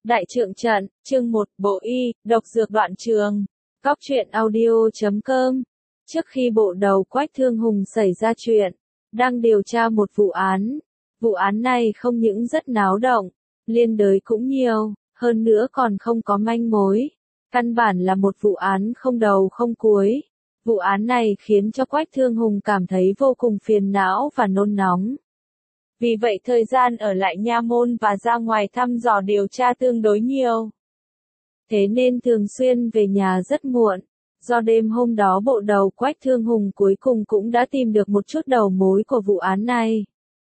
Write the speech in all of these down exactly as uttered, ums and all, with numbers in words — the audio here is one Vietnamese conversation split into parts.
Đại trượng trận, chương một, Bộ Y, độc dược đoạn trường. Góc truyện audio chấm com. Trước khi bộ đầu Quách Thương Hùng xảy ra chuyện, đang điều tra một vụ án. Vụ án này không những rất náo động, liên đới cũng nhiều, hơn nữa còn không có manh mối. Căn bản là một vụ án không đầu không cuối. Vụ án này khiến cho Quách Thương Hùng cảm thấy vô cùng phiền não và nôn nóng. Vì vậy thời gian ở lại nha môn và ra ngoài thăm dò điều tra tương đối nhiều. Thế nên thường xuyên về nhà rất muộn. Do đêm hôm đó bộ đầu Quách Thương Hùng cuối cùng cũng đã tìm được một chút đầu mối của vụ án này.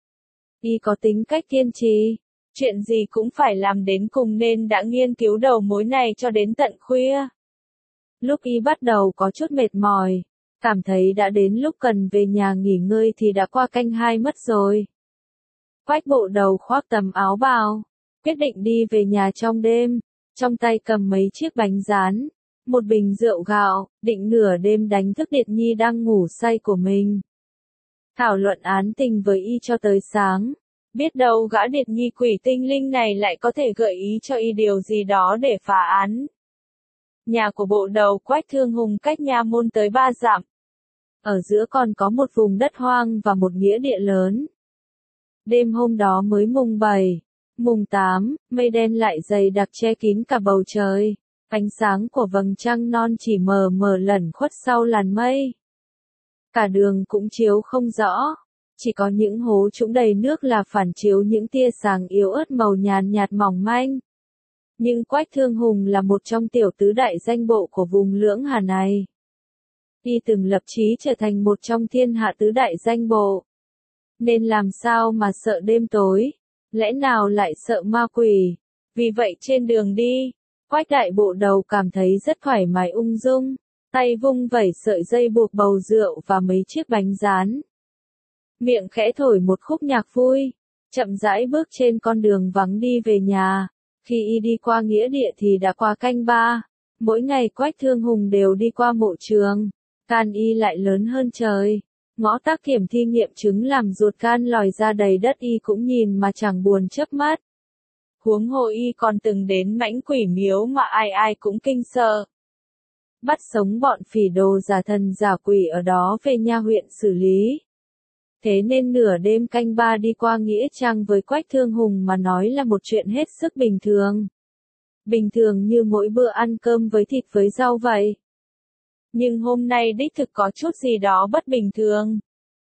Y có tính cách kiên trì, chuyện gì cũng phải làm đến cùng nên đã nghiên cứu đầu mối này cho đến tận khuya. Lúc Y bắt đầu có chút mệt mỏi, cảm thấy đã đến lúc cần về nhà nghỉ ngơi thì đã qua canh hai mất rồi. Quách bộ đầu khoác tấm áo bào, quyết định đi về nhà trong đêm, trong tay cầm mấy chiếc bánh rán, một bình rượu gạo, định nửa đêm đánh thức Điệt Nhi đang ngủ say của mình. Thảo luận án tình với Y cho tới sáng, biết đâu gã Điệt Nhi quỷ tinh linh này lại có thể gợi ý cho Y điều gì đó để phá án. Nhà của bộ đầu Quách Thương Hùng cách nha môn tới ba dặm. Ở giữa còn có một vùng đất hoang và một nghĩa địa lớn. Đêm hôm đó mới mùng bảy, mùng tám, mây đen lại dày đặc che kín cả bầu trời. Ánh sáng của vầng trăng non chỉ mờ mờ lẩn khuất sau làn mây. Cả đường cũng chiếu không rõ, chỉ có những hố trũng đầy nước là phản chiếu những tia sáng yếu ớt màu nhàn nhạt mỏng manh. Nhưng Quách Thương Hùng là một trong tiểu tứ đại danh bộ của vùng Lưỡng Hà này. Y từng lập chí trở thành một trong thiên hạ tứ đại danh bộ. Nên làm sao mà sợ đêm tối, lẽ nào lại sợ ma quỷ. Vì vậy trên đường đi, Quách đại bộ đầu cảm thấy rất thoải mái ung dung, tay vung vẩy sợi dây buộc bầu rượu và mấy chiếc bánh rán. Miệng khẽ thổi một khúc nhạc vui, chậm rãi bước trên con đường vắng đi về nhà. Khi Y đi qua nghĩa địa thì đã qua canh ba, mỗi ngày Quách Thương Hùng đều đi qua mộ trường, can Y lại lớn hơn trời. Ngõ tắc kiểm thi nghiệm chứng làm ruột gan lòi ra đầy đất Y cũng nhìn mà chẳng buồn chớp mắt. Huống hồ Y còn từng đến mãnh quỷ miếu mà ai ai cũng kinh sợ. Bắt sống bọn phỉ đồ giả thần giả quỷ ở đó về nha huyện xử lý. Thế nên nửa đêm canh ba đi qua nghĩa trang với Quách Thương Hùng mà nói là một chuyện hết sức bình thường. Bình thường như mỗi bữa ăn cơm với thịt với rau vậy. Nhưng hôm nay đích thực có chút gì đó bất bình thường.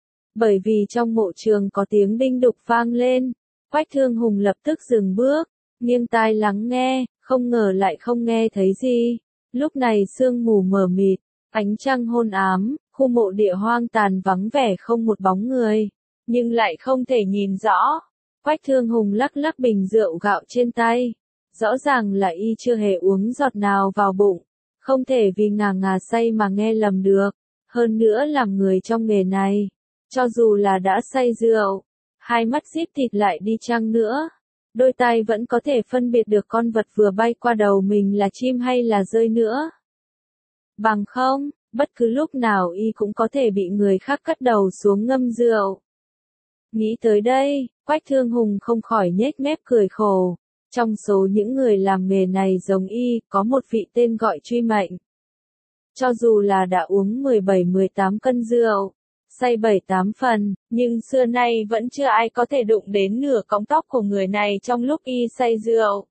Bởi vì trong mộ trường có tiếng đinh đục vang lên, Quách Thương Hùng lập tức dừng bước, nghiêng tai lắng nghe, không ngờ lại không nghe thấy gì. Lúc này sương mù mờ mịt, ánh trăng hôn ám, khu mộ địa hoang tàn vắng vẻ không một bóng người, nhưng lại không thể nhìn rõ. Quách Thương Hùng lắc lắc bình rượu gạo trên tay, rõ ràng là Y chưa hề uống giọt nào vào bụng. Không thể vì ngà ngà say mà nghe lầm được, hơn nữa làm người trong nghề này, cho dù là đã say rượu, hai mắt díp thịt lại đi chăng nữa, đôi tai vẫn có thể phân biệt được con vật vừa bay qua đầu mình là chim hay là dơi nữa. Bằng không, bất cứ lúc nào Y cũng có thể bị người khác cắt đầu xuống ngâm rượu. Nghĩ tới đây, Quách Thương Hùng không khỏi nhếch mép cười khổ. Trong số những người làm nghề này giống Y, có một vị tên gọi Truy Mệnh. Cho dù là đã uống mười bảy mười tám cân rượu, say bảy tám phần, nhưng xưa nay vẫn chưa ai có thể đụng đến nửa cọng tóc của người này trong lúc Y say rượu.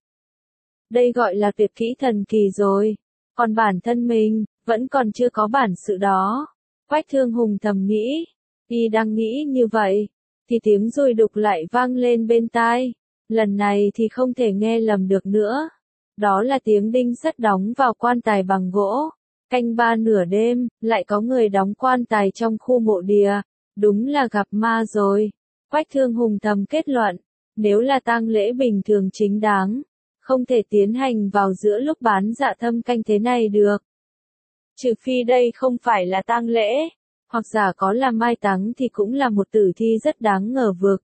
Đây gọi là tuyệt kỹ thần kỳ rồi. Còn bản thân mình, vẫn còn chưa có bản sự đó. Quách Thương Hùng thầm nghĩ. Y đang nghĩ như vậy, thì tiếng dùi đục lại vang lên bên tai. Lần này thì không thể nghe lầm được nữa. Đó là tiếng đinh sắt đóng vào quan tài bằng gỗ. Canh ba nửa đêm, lại có người đóng quan tài trong khu mộ địa. Đúng là gặp ma rồi. Quách Thương Hùng thầm kết luận. Nếu là tang lễ bình thường chính đáng, không thể tiến hành vào giữa lúc bán dạ thâm canh thế này được. Trừ phi đây không phải là tang lễ, hoặc giả có là mai táng thì cũng là một tử thi rất đáng ngờ vực.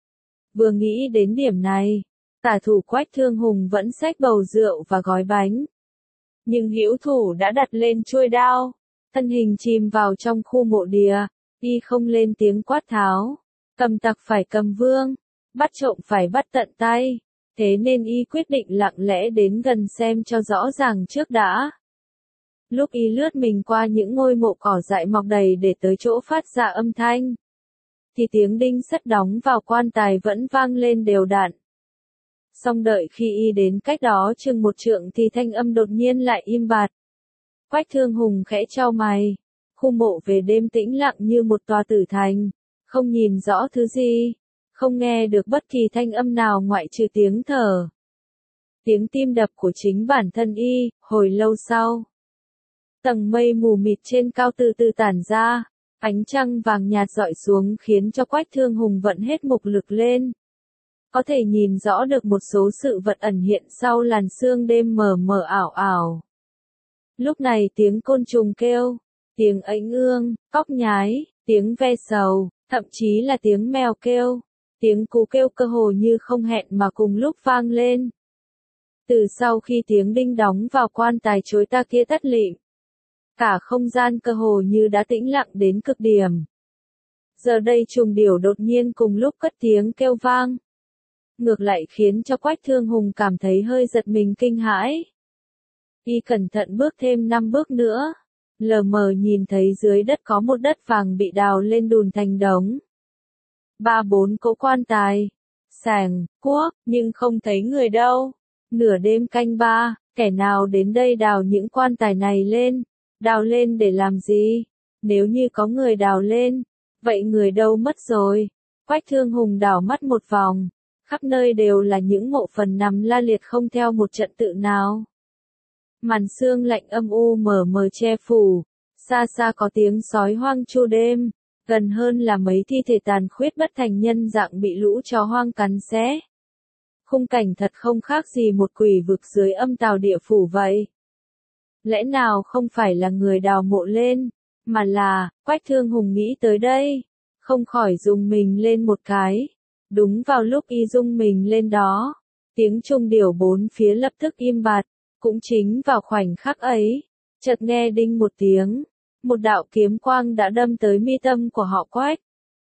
Vừa nghĩ đến điểm này, tả thủ Quách Thương Hùng vẫn xách bầu rượu và gói bánh. Nhưng hữu thủ đã đặt lên chuôi đao, thân hình chìm vào trong khu mộ địa, Y không lên tiếng quát tháo. Cầm tặc phải cầm vương, bắt trộm phải bắt tận tay. Thế nên y quyết định lặng lẽ đến gần xem cho rõ ràng trước đã. Lúc y lướt mình qua những ngôi mộ cỏ dại mọc đầy để tới chỗ phát ra âm thanh, thì tiếng đinh sắt đóng vào quan tài vẫn vang lên đều đặn. Song đợi khi y đến cách đó chừng một trượng thì thanh âm đột nhiên lại im bặt. Quách Thương Hùng khẽ chau mày. Khu mộ về đêm tĩnh lặng như một tòa tử thành, không nhìn rõ thứ gì, không nghe được bất kỳ thanh âm nào ngoại trừ tiếng thở, tiếng tim đập của chính bản thân y. Hồi lâu sau, tầng mây mù mịt trên cao từ từ tản ra, ánh trăng vàng nhạt rọi xuống khiến cho Quách Thương Hùng vận hết mục lực lên. Có thể nhìn rõ được một số sự vật ẩn hiện sau làn sương đêm mờ mờ ảo ảo. Lúc này tiếng côn trùng kêu, tiếng ếch ương, cóc nhái, tiếng ve sầu, thậm chí là tiếng mèo kêu, tiếng cú kêu cơ hồ như không hẹn mà cùng lúc vang lên. Từ sau khi tiếng đinh đóng vào quan tài chối ta kia tắt lịm, cả không gian cơ hồ như đã tĩnh lặng đến cực điểm. Giờ đây trùng điểu đột nhiên cùng lúc cất tiếng kêu vang. Ngược lại khiến cho Quách Thương Hùng cảm thấy hơi giật mình kinh hãi. Y cẩn thận bước thêm năm bước nữa, lờ mờ nhìn thấy dưới đất có một đất vàng bị đào lên đùn thành đống. Ba bốn cỗ quan tài, sàng, cuốc, nhưng không thấy người đâu. Nửa đêm canh ba, kẻ nào đến đây đào những quan tài này lên, đào lên để làm gì? Nếu như có người đào lên, vậy người đâu mất rồi? Quách Thương Hùng đảo mắt một vòng, khắp nơi đều là những mộ phần nằm la liệt không theo một trận tự nào. Màn sương lạnh âm u mờ mờ che phủ, xa xa có tiếng sói hoang chu đêm, gần hơn là mấy thi thể tàn khuyết bất thành nhân dạng bị lũ chó hoang cắn xé. Khung cảnh thật không khác gì một quỷ vực dưới âm tào địa phủ vậy. Lẽ nào không phải là người đào mộ lên, mà là, Quách Thương Hùng nghĩ tới đây, không khỏi rùng mình lên một cái. Đúng vào lúc y rung mình lên đó, tiếng trung điểu bốn phía lập tức im bặt. Cũng chính vào khoảnh khắc ấy, chợt nghe đinh một tiếng, một đạo kiếm quang đã đâm tới mi tâm của họ Quách.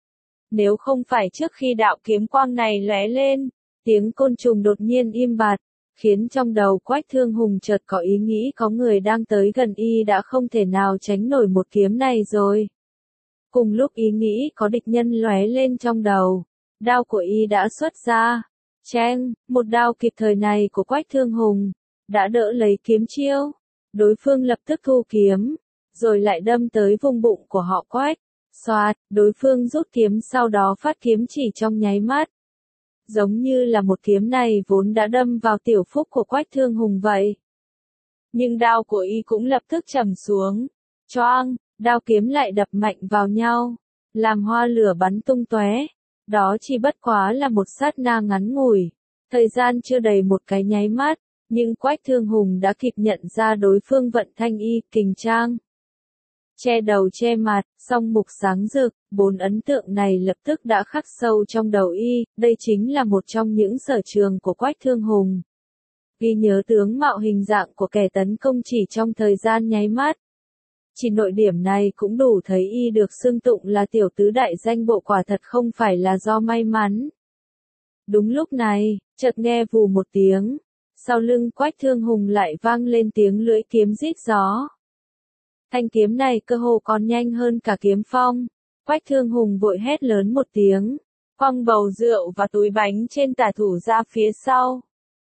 Nếu không phải trước khi đạo kiếm quang này lóe lên, tiếng côn trùng đột nhiên im bặt, khiến trong đầu Quách Thương Hùng chợt có ý nghĩ có người đang tới gần y đã không thể nào tránh nổi một kiếm này rồi. Cùng lúc ý nghĩ có địch nhân lóe lên trong đầu, đao của y đã xuất ra. Cheng, một đao kịp thời này của Quách Thương Hùng đã đỡ lấy kiếm chiêu. Đối phương lập tức thu kiếm, rồi lại đâm tới vùng bụng của họ Quách. Xoạt, đối phương rút kiếm sau đó phát kiếm chỉ trong nháy mắt. Giống như là một kiếm này vốn đã đâm vào tiểu phúc của Quách Thương Hùng vậy. Nhưng đao của y cũng lập tức trầm xuống. Choang, đao kiếm lại đập mạnh vào nhau, làm hoa lửa bắn tung tóe. Đó chỉ bất quá là một sát na ngắn ngủi, thời gian chưa đầy một cái nháy mắt. Nhưng Quách Thương Hùng đã kịp nhận ra đối phương vận thanh y, kình trang. Che đầu che mặt, song mục sáng rực, bốn ấn tượng này lập tức đã khắc sâu trong đầu y, đây chính là một trong những sở trường của Quách Thương Hùng. Ghi nhớ tướng mạo hình dạng của kẻ tấn công chỉ trong thời gian nháy mắt. Chỉ nội điểm này cũng đủ thấy y được xưng tụng là tiểu tứ đại danh bộ quả thật không phải là do may mắn. Đúng lúc này, chợt nghe vù một tiếng. Sau lưng Quách Thương Hùng lại vang lên tiếng lưỡi kiếm rít gió. Thanh kiếm này cơ hồ còn nhanh hơn cả kiếm phong. Quách Thương Hùng vội hét lớn một tiếng, quăng bầu rượu và túi bánh trên tả thủ ra phía sau.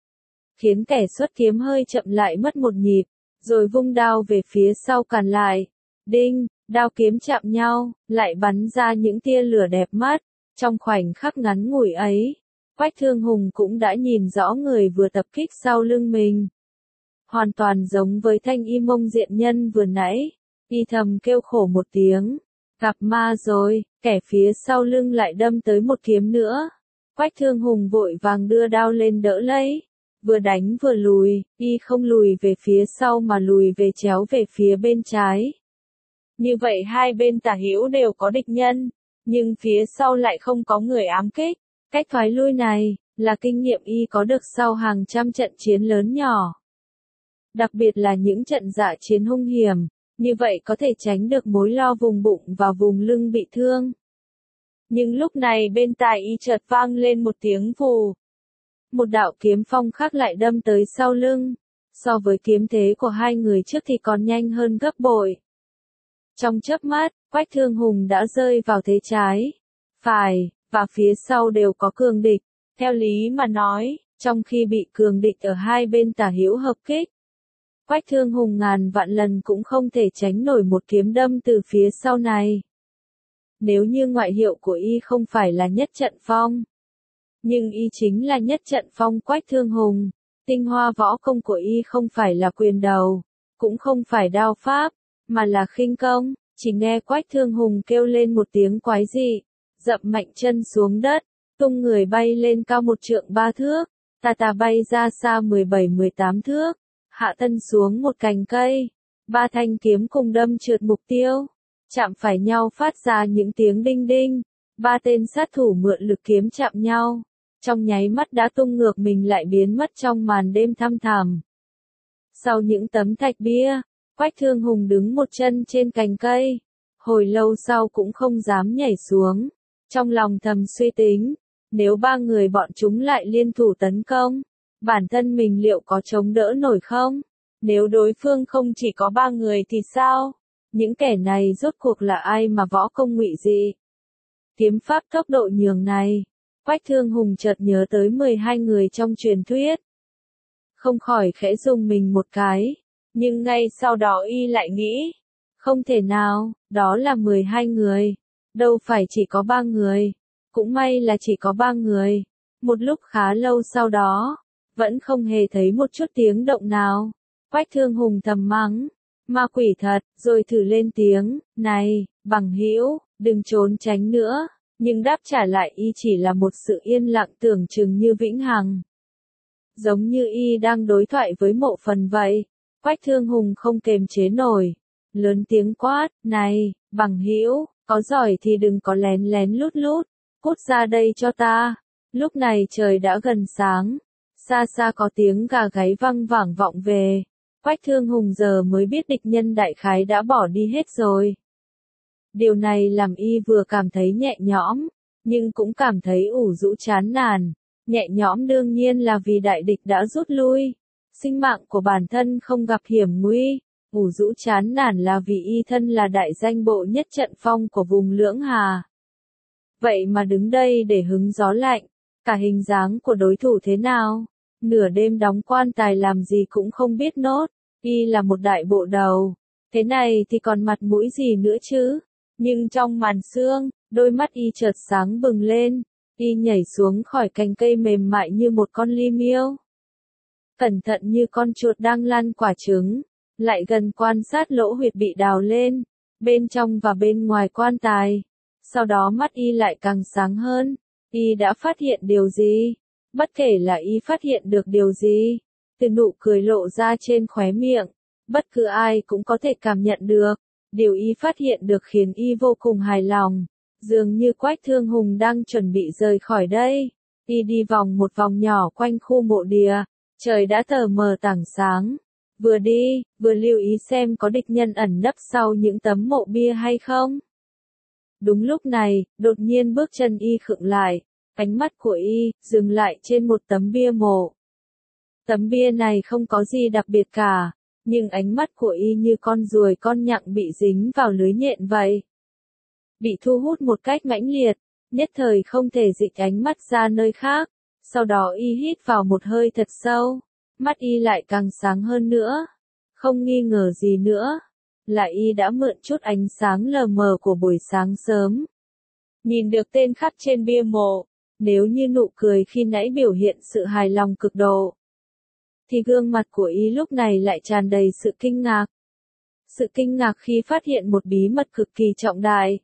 Khiến kẻ xuất kiếm hơi chậm lại mất một nhịp, rồi vung đao về phía sau cản lại. Đinh, đao kiếm chạm nhau, lại bắn ra những tia lửa đẹp mắt. Trong khoảnh khắc ngắn ngủi ấy, Quách Thương Hùng cũng đã nhìn rõ người vừa tập kích sau lưng mình. Hoàn toàn giống với thanh y mông diện nhân vừa nãy, y thầm kêu khổ một tiếng. Gặp ma rồi, kẻ phía sau lưng lại đâm tới một kiếm nữa. Quách Thương Hùng vội vàng đưa đao lên đỡ lấy. Vừa đánh vừa lùi, y không lùi về phía sau mà lùi về chéo về phía bên trái. Như vậy hai bên tả hữu đều có địch nhân, nhưng phía sau lại không có người ám kích. Cách thoái lui này, là kinh nghiệm y có được sau hàng trăm trận chiến lớn nhỏ. Đặc biệt là những trận dạ chiến hung hiểm, như vậy có thể tránh được mối lo vùng bụng và vùng lưng bị thương. Nhưng lúc này bên tai y chợt vang lên một tiếng vù. một đạo kiếm phong khác lại đâm tới sau lưng. So với kiếm thế của hai người trước thì còn nhanh hơn gấp bội. Trong chớp mắt, Quách Thương Hùng đã rơi vào thế trái, phải, và phía sau đều có cường địch. Theo lý mà nói, trong khi bị cường địch ở hai bên tả hữu hợp kích, Quách Thương Hùng ngàn vạn lần cũng không thể tránh nổi một kiếm đâm từ phía sau này. Nếu như ngoại hiệu của y không phải là Nhất Trận Phong, nhưng y chính là Nhất Trận Phong Quách Thương Hùng. Tinh hoa võ công của y không phải là quyền đầu, cũng không phải đao pháp, mà là khinh công. Chỉ nghe Quách Thương Hùng kêu lên một tiếng quái dị, dậm mạnh chân xuống đất, tung người bay lên cao một trượng ba thước, tà tà bay ra xa mười bảy mười tám thước, hạ thân xuống một cành cây. Ba thanh kiếm cùng đâm trượt mục tiêu, chạm phải nhau phát ra những tiếng đinh đinh. Ba tên sát thủ mượn lực kiếm chạm nhau, trong nháy mắt đã tung ngược mình lại biến mất trong màn đêm thăm thẳm. Sau những tấm thạch bia, Quách Thương Hùng đứng một chân trên cành cây, hồi lâu sau cũng không dám nhảy xuống, trong lòng thầm suy tính, nếu ba người bọn chúng lại liên thủ tấn công, bản thân mình liệu có chống đỡ nổi không? Nếu đối phương không chỉ có ba người thì sao? Những kẻ này rốt cuộc là ai mà võ công ngụy dị? Kiếm pháp tốc độ nhường này, Quách Thương Hùng chợt nhớ tới mười hai người trong truyền thuyết. Không khỏi khẽ rùng mình một cái, nhưng ngay sau đó y lại nghĩ, không thể nào, đó là mười hai người, đâu phải chỉ có ba người, cũng may là chỉ có ba người. Một lúc khá lâu sau đó, vẫn không hề thấy một chút tiếng động nào. Quách Thương Hùng thầm mắng, ma quỷ thật, rồi thử lên tiếng, này, bằng hữu, đừng trốn tránh nữa. Nhưng đáp trả lại y chỉ là một sự yên lặng tưởng chừng như vĩnh hằng. Giống như y đang đối thoại với mộ phần vậy. Quách Thương Hùng không kềm chế nổi, lớn tiếng quát, này, bằng hữu, có giỏi thì đừng có lén lén lút lút, cút ra đây cho ta. Lúc này trời đã gần sáng, xa xa có tiếng gà gáy văng vẳng vọng về. Quách Thương Hùng giờ mới biết địch nhân đại khái đã bỏ đi hết rồi. Điều này làm y vừa cảm thấy nhẹ nhõm, nhưng cũng cảm thấy ủ rũ chán nản. Nhẹ nhõm đương nhiên là vì đại địch đã rút lui, sinh mạng của bản thân không gặp hiểm nguy. Ủ rũ chán nản là vì y thân là đại danh bộ Nhất Trận Phong của vùng Lưỡng Hà. Vậy mà đứng đây để hứng gió lạnh, cả hình dáng của đối thủ thế nào, nửa đêm đóng quan tài làm gì cũng không biết nốt. Y là một đại bộ đầu, thế này thì còn mặt mũi gì nữa chứ? Nhưng trong màn sương, đôi mắt y chợt sáng bừng lên, y nhảy xuống khỏi cành cây mềm mại như một con li miêu. Cẩn thận như con chuột đang lăn quả trứng, lại gần quan sát lỗ huyệt bị đào lên, bên trong và bên ngoài quan tài. Sau đó mắt y lại càng sáng hơn, y đã phát hiện điều gì? Bất kể là y phát hiện được điều gì, từ nụ cười lộ ra trên khóe miệng, bất cứ ai cũng có thể cảm nhận được. Điều y phát hiện được khiến y vô cùng hài lòng, dường như Quách Thương Hùng đang chuẩn bị rời khỏi đây. Y đi vòng một vòng nhỏ quanh khu mộ địa, trời đã tờ mờ tảng sáng. Vừa đi, vừa lưu ý xem có địch nhân ẩn nấp sau những tấm mộ bia hay không. Đúng lúc này, đột nhiên bước chân y khựng lại, ánh mắt của y dừng lại trên một tấm bia mộ. Tấm bia này không có gì đặc biệt cả, nhưng ánh mắt của y như con ruồi con nhặng bị dính vào lưới nhện vậy. Bị thu hút một cách mãnh liệt, nhất thời không thể dịch ánh mắt ra nơi khác, sau đó y hít vào một hơi thật sâu, mắt y lại càng sáng hơn nữa. Không nghi ngờ gì nữa, là y đã mượn chút ánh sáng lờ mờ của buổi sáng sớm. Nhìn được tên khắc trên bia mộ, nếu như nụ cười khi nãy biểu hiện sự hài lòng cực độ, thì gương mặt của y lúc này lại tràn đầy sự kinh ngạc. Sự kinh ngạc khi phát hiện một bí mật cực kỳ trọng đại.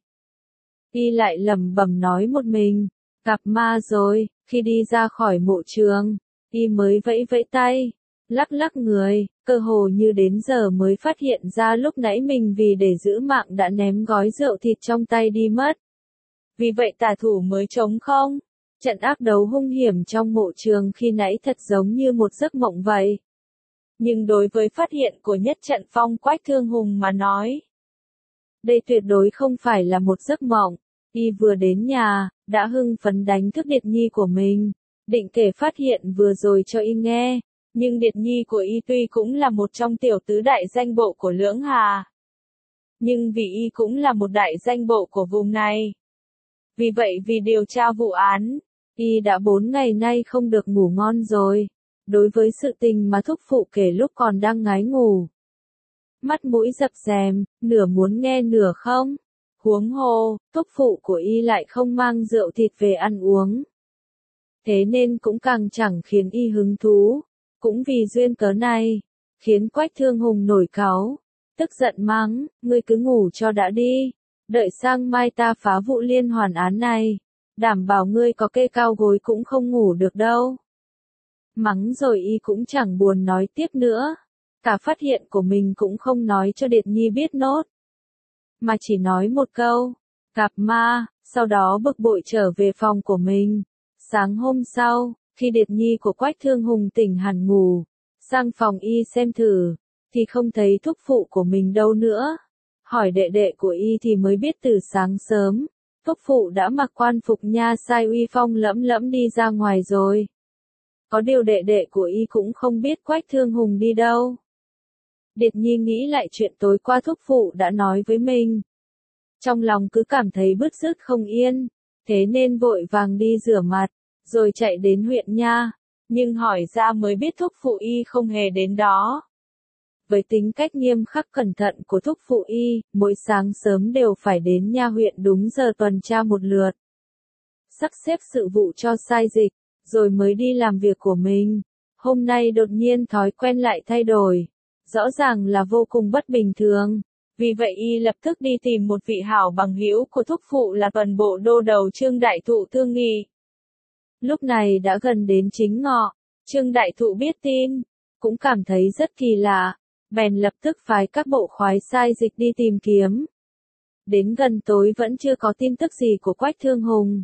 Y lại lẩm bẩm nói một mình, gặp ma rồi. Khi đi ra khỏi mộ trường, y mới vẫy vẫy tay, lắc lắc người, cơ hồ như đến giờ mới phát hiện ra lúc nãy mình vì để giữ mạng đã ném gói rượu thịt trong tay đi mất. Vì vậy tà thủ mới trống không. Trận ác đấu hung hiểm trong mộ trường khi nãy thật giống như một giấc mộng vậy. Nhưng đối với phát hiện của Nhất Trận Phong Quách Thương Hùng mà nói, đây tuyệt đối không phải là một giấc mộng. Y vừa đến nhà, đã hưng phấn đánh thức Điệt Nhi của mình. định kể phát hiện vừa rồi cho y nghe, nhưng Điệt Nhi của y tuy cũng là một trong tiểu tứ đại danh bộ của Lưỡng Hà, nhưng vì y cũng là một đại danh bộ của vùng này. Vì vậy vì điều tra vụ án, y đã bốn ngày nay không được ngủ ngon rồi. Đối với sự tình mà thúc phụ kể lúc còn đang ngái ngủ, mắt mũi dập dềm, nửa muốn nghe nửa không. Huống hồ, thúc phụ của y lại không mang rượu thịt về ăn uống. Thế nên cũng càng chẳng khiến y hứng thú. Cũng vì duyên cớ này, khiến Quách Thương Hùng nổi cáu, tức giận mắng, ngươi cứ ngủ cho đã đi, đợi sang mai ta phá vụ liên hoàn án này, đảm bảo ngươi có kê cao gối cũng không ngủ được đâu. Mắng rồi y cũng chẳng buồn nói tiếp nữa, cả phát hiện của mình cũng không nói cho Điệt Nhi biết nốt, mà chỉ nói một câu, gặp ma, sau đó bực bội trở về phòng của mình. Sáng hôm sau, khi Điệt Nhi của Quách Thương Hùng tỉnh hẳn ngủ, sang phòng y xem thử, thì không thấy thúc phụ của mình đâu nữa. Hỏi đệ đệ của y thì mới biết từ sáng sớm, thúc phụ đã mặc quan phục nha sai uy phong lẫm lẫm đi ra ngoài rồi. Có điều đệ đệ của y cũng không biết Quách Thương Hùng đi đâu. Điệt Nhi nghĩ lại chuyện tối qua thúc phụ đã nói với mình. Trong lòng cứ cảm thấy bứt rứt không yên, thế nên vội vàng đi rửa mặt, rồi chạy đến huyện nha, nhưng hỏi ra mới biết thúc phụ y không hề đến đó. Với tính cách nghiêm khắc cẩn thận của thúc phụ y, mỗi sáng sớm đều phải đến nha huyện đúng giờ tuần tra một lượt, sắp xếp sự vụ cho sai dịch, rồi mới đi làm việc của mình. Hôm nay đột nhiên thói quen lại thay đổi, rõ ràng là vô cùng bất bình thường. Vì vậy y lập tức đi tìm một vị hảo bằng hữu của thúc phụ là tuần bộ đô đầu Trương Đại Thụ thương nghị. Lúc này đã gần đến chính ngọ, Trương Đại Thụ biết tin, cũng cảm thấy rất kỳ lạ, bèn lập tức phái các bộ khoái sai dịch đi tìm kiếm. Đến gần tối vẫn chưa có tin tức gì của Quách Thương Hùng.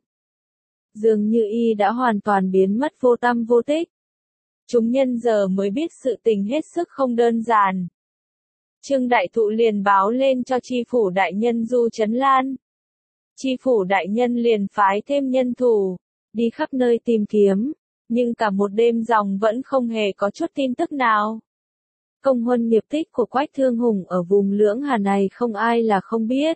Dường như y đã hoàn toàn biến mất vô tăm vô tích. Chúng nhân giờ mới biết sự tình hết sức không đơn giản. Trương Đại Thụ liền báo lên cho tri phủ đại nhân Du Trấn Lan. Tri phủ đại nhân liền phái thêm nhân thủ, đi khắp nơi tìm kiếm, nhưng cả một đêm ròng vẫn không hề có chút tin tức nào. Công huân nghiệp tích của Quách Thương Hùng ở vùng Lưỡng Hà này không ai là không biết.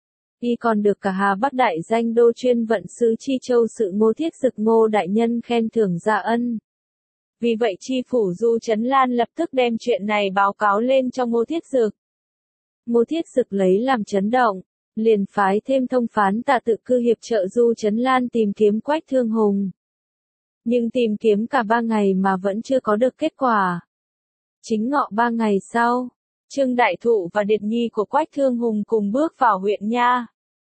Y còn được cả Hà Bắc đại danh đô chuyên vận sứ Chi Châu sự Ngô Thiết Dực Ngô đại nhân khen thưởng gia ân. Vì vậy tri phủ Du Trấn Lan lập tức đem chuyện này báo cáo lên cho Ngô Thiết Dực. Ngô Thiết Dực lấy làm chấn động, liền phái thêm thông phán Tạ Tự Cư hiệp trợ Du Trấn Lan tìm kiếm Quách Thương Hùng. Nhưng tìm kiếm cả ba ngày mà vẫn chưa có được kết quả. Chính ngọ ba ngày sau, Trương Đại Thụ và Điệt Nhi của Quách Thương Hùng cùng bước vào huyện nha.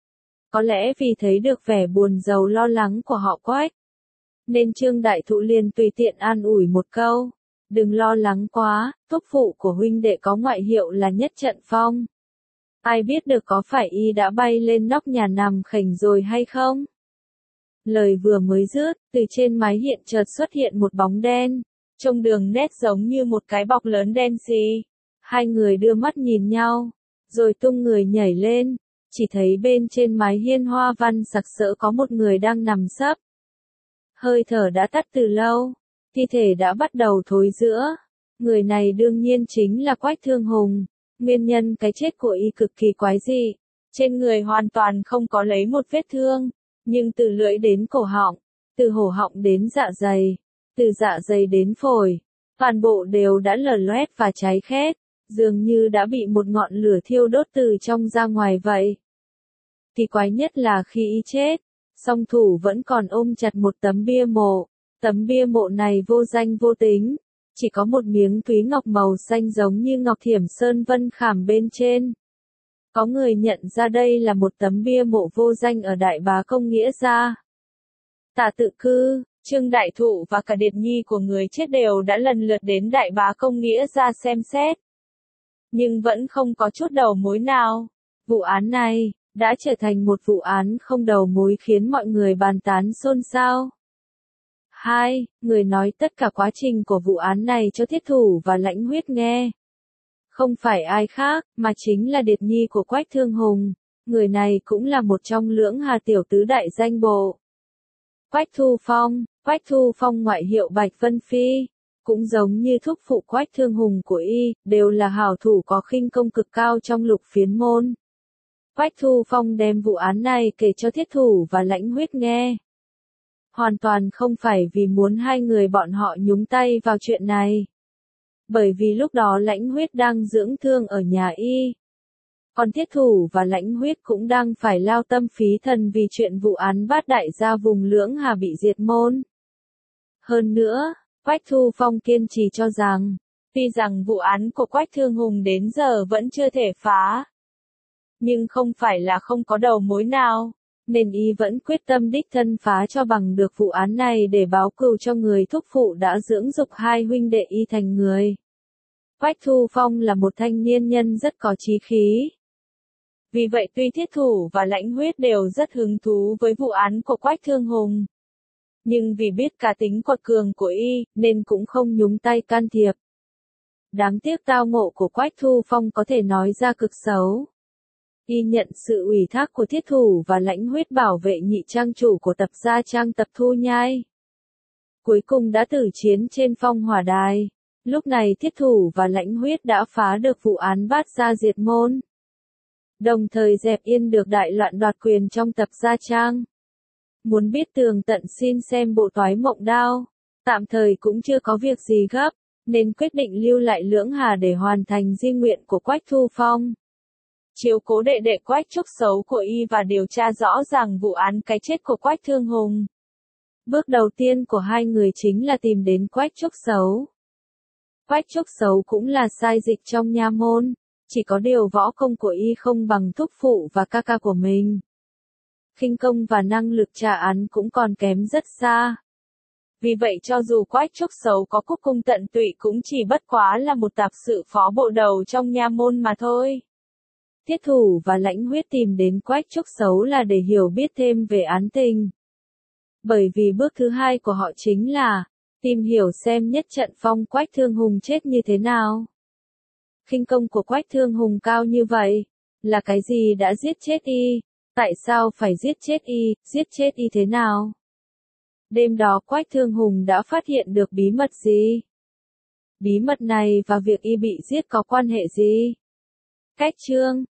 Có lẽ vì thấy được vẻ buồn rầu lo lắng của họ Quách, nên Trương Đại Thụ liền tùy tiện an ủi một câu, đừng lo lắng quá, thúc phụ của huynh đệ có ngoại hiệu là Nhất Trận Phong. Ai biết được có phải y đã bay lên nóc nhà nằm khỉnh rồi hay không? Lời vừa mới dứt, từ trên mái hiện chợt xuất hiện một bóng đen, trông đường nét giống như một cái bọc lớn đen xì. Hai người đưa mắt nhìn nhau, rồi tung người nhảy lên, chỉ thấy bên trên mái hiên hoa văn sặc sỡ có một người đang nằm sấp. Hơi thở đã tắt từ lâu, thi thể đã bắt đầu thối rữa. Người này đương nhiên chính là Quách Thương Hùng. Nguyên nhân cái chết của y cực kỳ quái dị. Trên người hoàn toàn không có lấy một vết thương, nhưng từ lưỡi đến cổ họng, từ hổ họng đến dạ dày, từ dạ dày đến phổi, toàn bộ đều đã lở loét và cháy khét, dường như đã bị một ngọn lửa thiêu đốt từ trong ra ngoài vậy. Kỳ quái nhất là khi y chết, song thủ vẫn còn ôm chặt một tấm bia mộ. Tấm bia mộ này vô danh vô tính, chỉ có một miếng túy ngọc màu xanh giống như ngọc thiểm sơn vân khảm bên trên. Có người nhận ra đây là một tấm bia mộ vô danh ở Đại Bá Công Nghĩa Gia. Tạ Tự Cư, Trương Đại Thụ và cả Điệt Nhi của người chết đều đã lần lượt đến Đại Bá Công Nghĩa Gia xem xét. Nhưng vẫn không có chút đầu mối nào. Vụ án này đã trở thành một vụ án không đầu mối khiến mọi người bàn tán xôn xao. Hai, người nói tất cả quá trình của vụ án này cho Thiết Thủ và Lãnh Huyết nghe. Không phải ai khác, mà chính là Điệt Nhi của Quách Thương Hùng. Người này cũng là một trong Lưỡng Hà tiểu tứ đại danh bộ. Quách Thu Phong, Quách Thu Phong ngoại hiệu Bạch Vân Phi, cũng giống như thúc phụ Quách Thương Hùng của y, đều là hảo thủ có khinh công cực cao trong Lục Phiến môn. Quách Thu Phong đem vụ án này kể cho Thiết Thủ và Lãnh Huyết nghe. Hoàn toàn không phải vì muốn hai người bọn họ nhúng tay vào chuyện này. Bởi vì lúc đó Lãnh Huyết đang dưỡng thương ở nhà y. Còn Thiết Thủ và Lãnh Huyết cũng đang phải lao tâm phí thần vì chuyện vụ án bát đại gia vùng Lưỡng Hà bị diệt môn. Hơn nữa, Quách Thu Phong kiên trì cho rằng, tuy rằng vụ án của Quách Thương Hùng đến giờ vẫn chưa thể phá, nhưng không phải là không có đầu mối nào, nên y vẫn quyết tâm đích thân phá cho bằng được vụ án này để báo cừu cho người thúc phụ đã dưỡng dục hai huynh đệ y thành người. Quách Thu Phong là một thanh niên nhân rất có chí khí. Vì vậy tuy Thiết Thủ và Lãnh Huyết đều rất hứng thú với vụ án của Quách Thương Hùng, nhưng vì biết cá tính quật cường của y, nên cũng không nhúng tay can thiệp. Đáng tiếc tao ngộ của Quách Thu Phong có thể nói ra cực xấu. Y nhận sự ủy thác của Thiết Thủ và Lãnh Huyết bảo vệ nhị trang chủ của tập gia trang Tập Thu Nhai. Cuối cùng đã tử chiến trên phong hỏa đài. Lúc này Thiết Thủ và Lãnh Huyết đã phá được vụ án bát gia diệt môn, đồng thời dẹp yên được đại loạn đoạt quyền trong tập gia trang. Muốn biết tường tận xin xem bộ Toái Mộng Đao. Tạm thời cũng chưa có việc gì gấp, nên quyết định lưu lại Lưỡng Hà để hoàn thành di nguyện của Quách Thu Phong. Chiếu cố đệ đệ Quách Trúc Xấu của y và điều tra rõ ràng vụ án cái chết của Quách Thương Hùng. Bước đầu tiên của hai người chính là tìm đến Quách Trúc Xấu. Quách Trúc Xấu cũng là sai dịch trong nha môn, chỉ có điều võ công của y không bằng thúc phụ và ca ca của mình. Khinh công và năng lực trả án cũng còn kém rất xa. Vì vậy cho dù Quách Trúc Xấu có cúc cung tận tụy cũng chỉ bất quá là một tạp sự phó bộ đầu trong nha môn mà thôi. Thiết Thủ và Lãnh Huyết tìm đến Quách Trúc Xấu là để hiểu biết thêm về án tình. Bởi vì bước thứ hai của họ chính là tìm hiểu xem nhất trận phong Quách Thương Hùng chết như thế nào. Khinh công của Quách Thương Hùng cao như vậy, là cái gì đã giết chết y? Tại sao phải giết chết y, giết chết y thế nào? Đêm đó Quách Thương Hùng đã phát hiện được bí mật gì? Bí mật này và việc y bị giết có quan hệ gì? Cách chương